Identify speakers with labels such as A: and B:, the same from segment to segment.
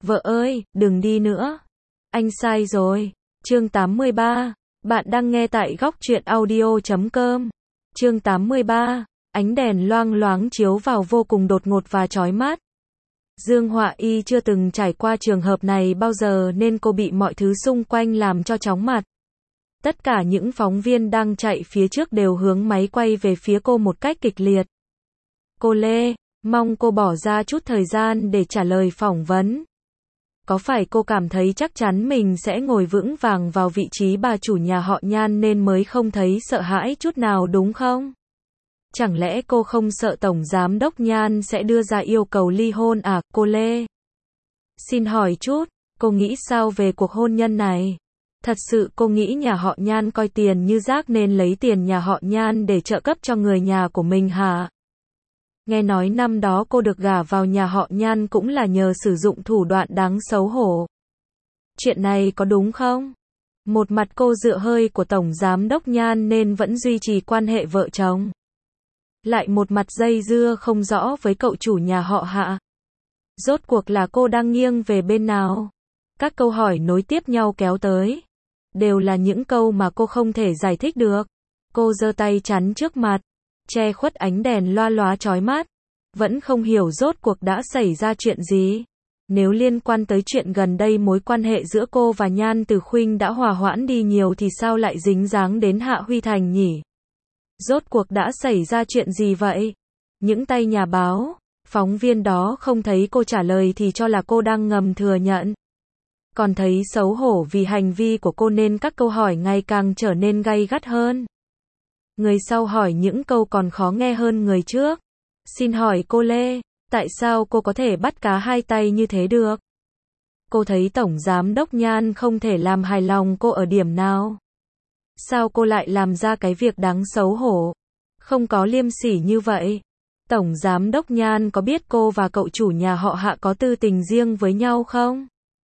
A: Vợ ơi, đừng đi nữa. Anh sai rồi. Chương 83. Bạn đang nghe tại góc truyện audio.com. Chương 83. Ánh đèn loang loáng chiếu vào vô cùng đột ngột và chói mắt. Dương Họa Y chưa từng trải qua trường hợp này bao giờ nên cô bị mọi thứ xung quanh làm cho chóng mặt. Tất cả những phóng viên đang chạy phía trước đều hướng máy quay về phía cô một cách kịch liệt. Cô Lê, mong cô bỏ ra chút thời gian để trả lời phỏng vấn. Có phải cô cảm thấy chắc chắn mình sẽ ngồi vững vàng vào vị trí bà chủ nhà họ Nhan nên mới không thấy sợ hãi chút nào đúng không? Chẳng lẽ cô không sợ Tổng Giám đốc Nhan sẽ đưa ra yêu cầu ly hôn à, cô Lê? Xin hỏi chút, cô nghĩ sao về cuộc hôn nhân này? Thật sự cô nghĩ nhà họ Nhan coi tiền như rác nên lấy tiền nhà họ Nhan để trợ cấp cho người nhà của mình hả? Nghe nói năm đó cô được gả vào nhà họ Nhan cũng là nhờ sử dụng thủ đoạn đáng xấu hổ. Chuyện này có đúng không? Một mặt cô dựa hơi của Tổng Giám đốc Nhan nên vẫn duy trì quan hệ vợ chồng. Lại một mặt dây dưa không rõ với cậu chủ nhà họ Hạ. Rốt cuộc là cô đang nghiêng về bên nào? Các câu hỏi nối tiếp nhau kéo tới. Đều là những câu mà cô không thể giải thích được. Cô giơ tay chắn trước mặt, che khuất ánh đèn loa lóa chói mắt. Vẫn không hiểu rốt cuộc đã xảy ra chuyện gì. Nếu liên quan tới chuyện gần đây mối quan hệ giữa cô và Nhan Từ Khuynh đã hòa hoãn đi nhiều thì sao lại dính dáng đến Hạ Huy Thành nhỉ? Rốt cuộc đã xảy ra chuyện gì vậy? Những tay nhà báo, phóng viên đó không thấy cô trả lời thì cho là cô đang ngầm thừa nhận. Còn thấy xấu hổ vì hành vi của cô nên các câu hỏi ngày càng trở nên gay gắt hơn. Người sau hỏi những câu còn khó nghe hơn người trước. Xin hỏi cô Lê, tại sao cô có thể bắt cá hai tay như thế được? Cô thấy Tổng Giám đốc Nhan không thể làm hài lòng cô ở điểm nào? Sao cô lại làm ra cái việc đáng xấu hổ? Không có liêm sỉ như vậy. Tổng Giám đốc Nhan có biết cô và cậu chủ nhà họ Hạ có tư tình riêng với nhau không?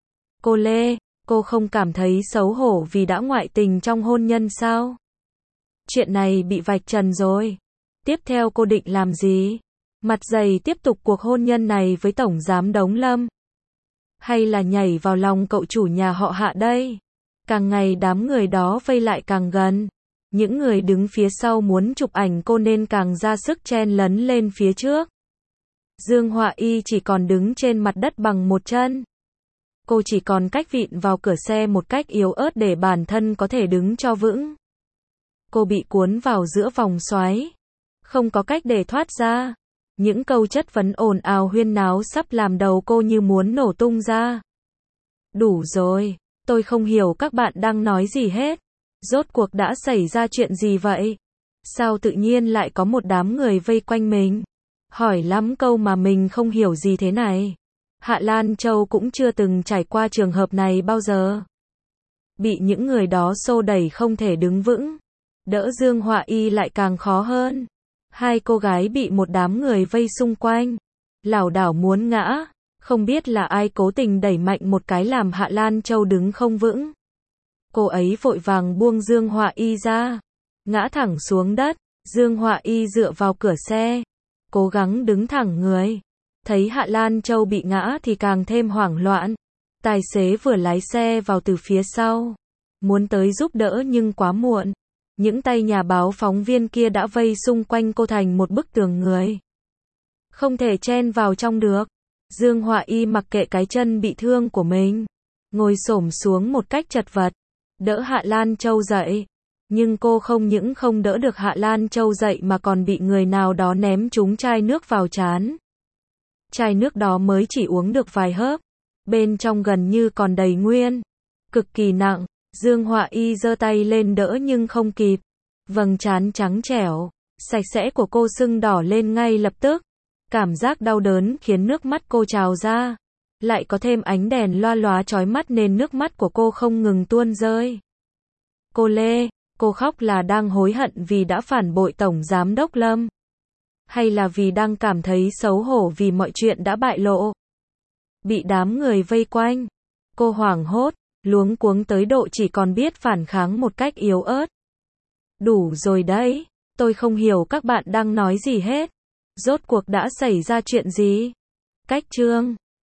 A: Cô Lê, cô không cảm thấy xấu hổ vì đã ngoại tình trong hôn nhân sao? Chuyện này bị vạch trần rồi. Tiếp theo cô định làm gì? Mặt dày tiếp tục cuộc hôn nhân này với Tổng Giám đốc Lâm? Hay là nhảy vào lòng cậu chủ nhà họ Hạ đây? Càng ngày đám người đó vây lại càng gần. Những người đứng phía sau muốn chụp ảnh cô nên càng ra sức chen lấn lên phía trước. Dương Họa Y chỉ còn đứng trên mặt đất bằng một chân. Cô chỉ còn cách vịn vào cửa xe một cách yếu ớt để bản thân có thể đứng cho vững. Cô bị cuốn vào giữa vòng xoáy. Không có cách để thoát ra. Những câu chất vấn ồn ào huyên náo sắp làm đầu cô như muốn nổ tung ra. Đủ rồi, tôi không hiểu các bạn đang nói gì hết. Rốt cuộc đã xảy ra chuyện gì vậy? Sao tự nhiên lại có một đám người vây quanh mình? Hỏi lắm câu mà mình không hiểu gì thế này. Hạ Lan Châu cũng chưa từng trải qua trường hợp này bao giờ. Bị những người đó xô đẩy không thể đứng vững. Đỡ Dương Họa Y lại càng khó hơn. Hai cô gái bị một đám người vây xung quanh. Lảo đảo muốn ngã. Không biết là ai cố tình đẩy mạnh một cái làm Hạ Lan Châu đứng không vững. Cô ấy vội vàng buông Dương Họa Y ra. Ngã thẳng xuống đất. Dương Họa Y dựa vào cửa xe. Cố gắng đứng thẳng người. Thấy Hạ Lan Châu bị ngã thì càng thêm hoảng loạn. Tài xế vừa lái xe vào từ phía sau. Muốn tới giúp đỡ nhưng quá muộn. Những tay nhà báo phóng viên kia đã vây xung quanh cô thành một bức tường người. Không thể chen vào trong được. Dương Họa Y mặc kệ cái chân bị thương của mình. Ngồi xổm xuống một cách chật vật. Đỡ Hạ Lan Châu dậy. Nhưng cô không những không đỡ được Hạ Lan Châu dậy mà còn bị người nào đó ném trúng chai nước vào trán. Chai nước đó mới chỉ uống được vài hớp. Bên trong gần như còn đầy nguyên. Cực kỳ nặng. Dương Họa Y giơ tay lên đỡ nhưng không kịp. Vầng trán trắng trẻo, sạch sẽ của cô sưng đỏ lên ngay lập tức. Cảm giác đau đớn khiến nước mắt cô trào ra. Lại có thêm ánh đèn loa lóa chói mắt nên nước mắt của cô không ngừng tuôn rơi. Cô Lê, cô khóc là đang hối hận vì đã phản bội Tổng Giám đốc Lâm? Hay là vì đang cảm thấy xấu hổ vì mọi chuyện đã bại lộ? Bị đám người vây quanh, cô hoảng hốt, luống cuống tới độ chỉ còn biết phản kháng một cách yếu ớt. Đủ rồi đấy, tôi không hiểu các bạn đang nói gì hết. Rốt cuộc đã xảy ra chuyện gì? Cách chương